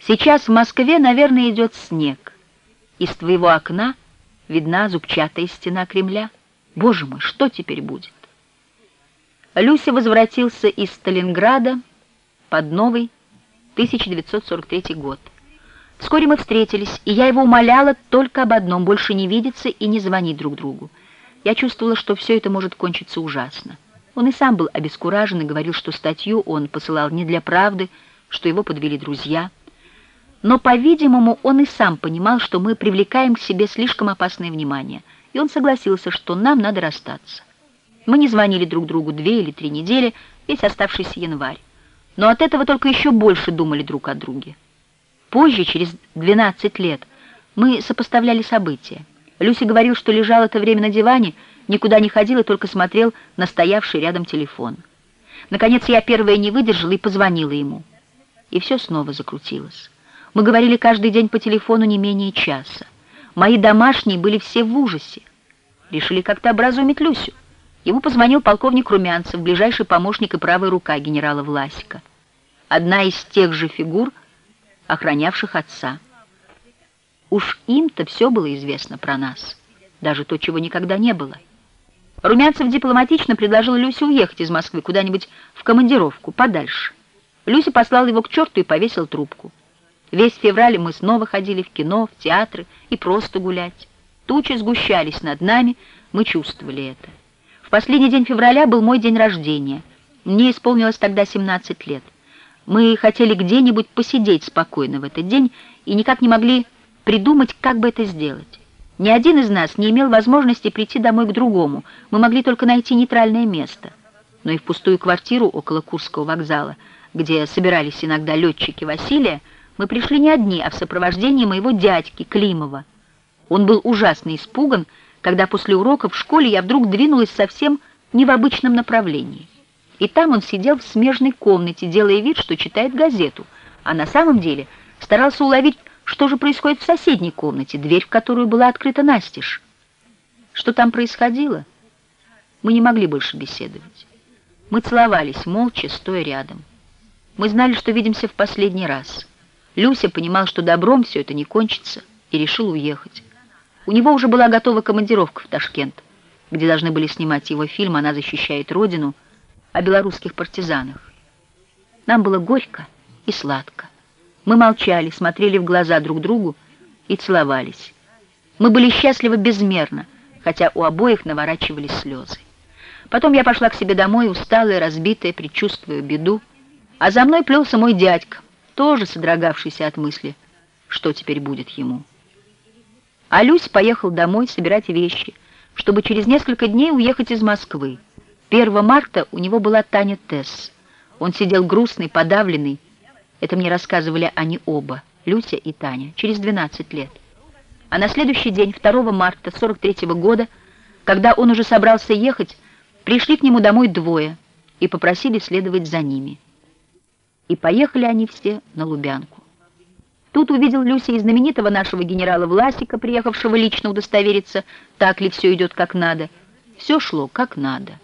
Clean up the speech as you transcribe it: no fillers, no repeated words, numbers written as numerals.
Сейчас в Москве, наверное, идет снег. Из твоего окна видна зубчатая стена Кремля. Боже мой, что теперь будет? Люся возвратился из Сталинграда под новый 1943 год. Вскоре мы встретились, и я его умоляла только об одном — больше не видеться и не звонить друг другу. Я чувствовала, что все это может кончиться ужасно. Он и сам был обескуражен и говорил, что статью он посылал не для правды, что его подвели друзья. Но, по-видимому, он и сам понимал, что мы привлекаем к себе слишком опасное внимание, и он согласился, что нам надо расстаться. Мы не звонили друг другу 2 или 3 недели, весь оставшийся январь, но от этого только еще больше думали друг о друге. Позже, через 12 лет, мы сопоставляли события. Люся говорил, что лежал это время на диване, никуда не ходил и только смотрел на стоявший рядом телефон. Наконец, я первая не выдержала и позвонила ему. И все снова закрутилось. Мы говорили каждый день по телефону не менее часа. Мои домашние были все в ужасе. Решили как-то образумить Люсю. Ему позвонил полковник Румянцев, ближайший помощник и правая рука генерала Власика. Одна из тех же фигур, охранявших отца. Уж им-то все было известно про нас, даже то, чего никогда не было. Румянцев дипломатично предложил Люсе уехать из Москвы куда-нибудь в командировку, подальше. Люся послал его к черту и повесил трубку. Весь февраль мы снова ходили в кино, в театры и просто гулять. Тучи сгущались над нами, мы чувствовали это. В последний день февраля был мой день рождения. Мне исполнилось тогда 17 лет. Мы хотели где-нибудь посидеть спокойно в этот день и никак не могли придумать, как бы это сделать. Ни один из нас не имел возможности прийти домой к другому, мы могли только найти нейтральное место. Но и в пустую квартиру около Курского вокзала, где собирались иногда летчики Василия, мы пришли не одни, а в сопровождении моего дядьки Климова. Он был ужасно испуган, когда после уроков в школе я вдруг двинулась совсем не в обычном направлении. И там он сидел в смежной комнате, делая вид, что читает газету, а на самом деле старался уловить, что же происходит в соседней комнате, дверь в которую была открыта настежь. Что там происходило? Мы не могли больше беседовать. Мы целовались, молча, стоя рядом. Мы знали, что видимся в последний раз. Люся понимал, что добром все это не кончится, и решил уехать. У него уже была готова командировка в Ташкент, где должны были снимать его фильм «Она защищает Родину», о белорусских партизанах. Нам было горько и сладко. Мы молчали, смотрели в глаза друг другу и целовались. Мы были счастливы безмерно, хотя у обоих наворачивались слезы. Потом я пошла к себе домой, усталая, разбитая, предчувствуя беду, а за мной плелся мой дядька, тоже содрогавшийся от мысли, что теперь будет ему. А Люсь поехал домой собирать вещи, чтобы через несколько дней уехать из Москвы. 1 марта у него была Таня Тесс. Он сидел грустный, подавленный. Это мне рассказывали они оба, Люся и Таня, через 12 лет. А на следующий день, 2 марта 43-го года, когда он уже собрался ехать, пришли к нему домой 2 и попросили следовать за ними. И поехали они все на Лубянку. Тут увидел Люся и знаменитого нашего генерала Власика, приехавшего лично удостовериться, так ли все идет как надо. Все шло как надо.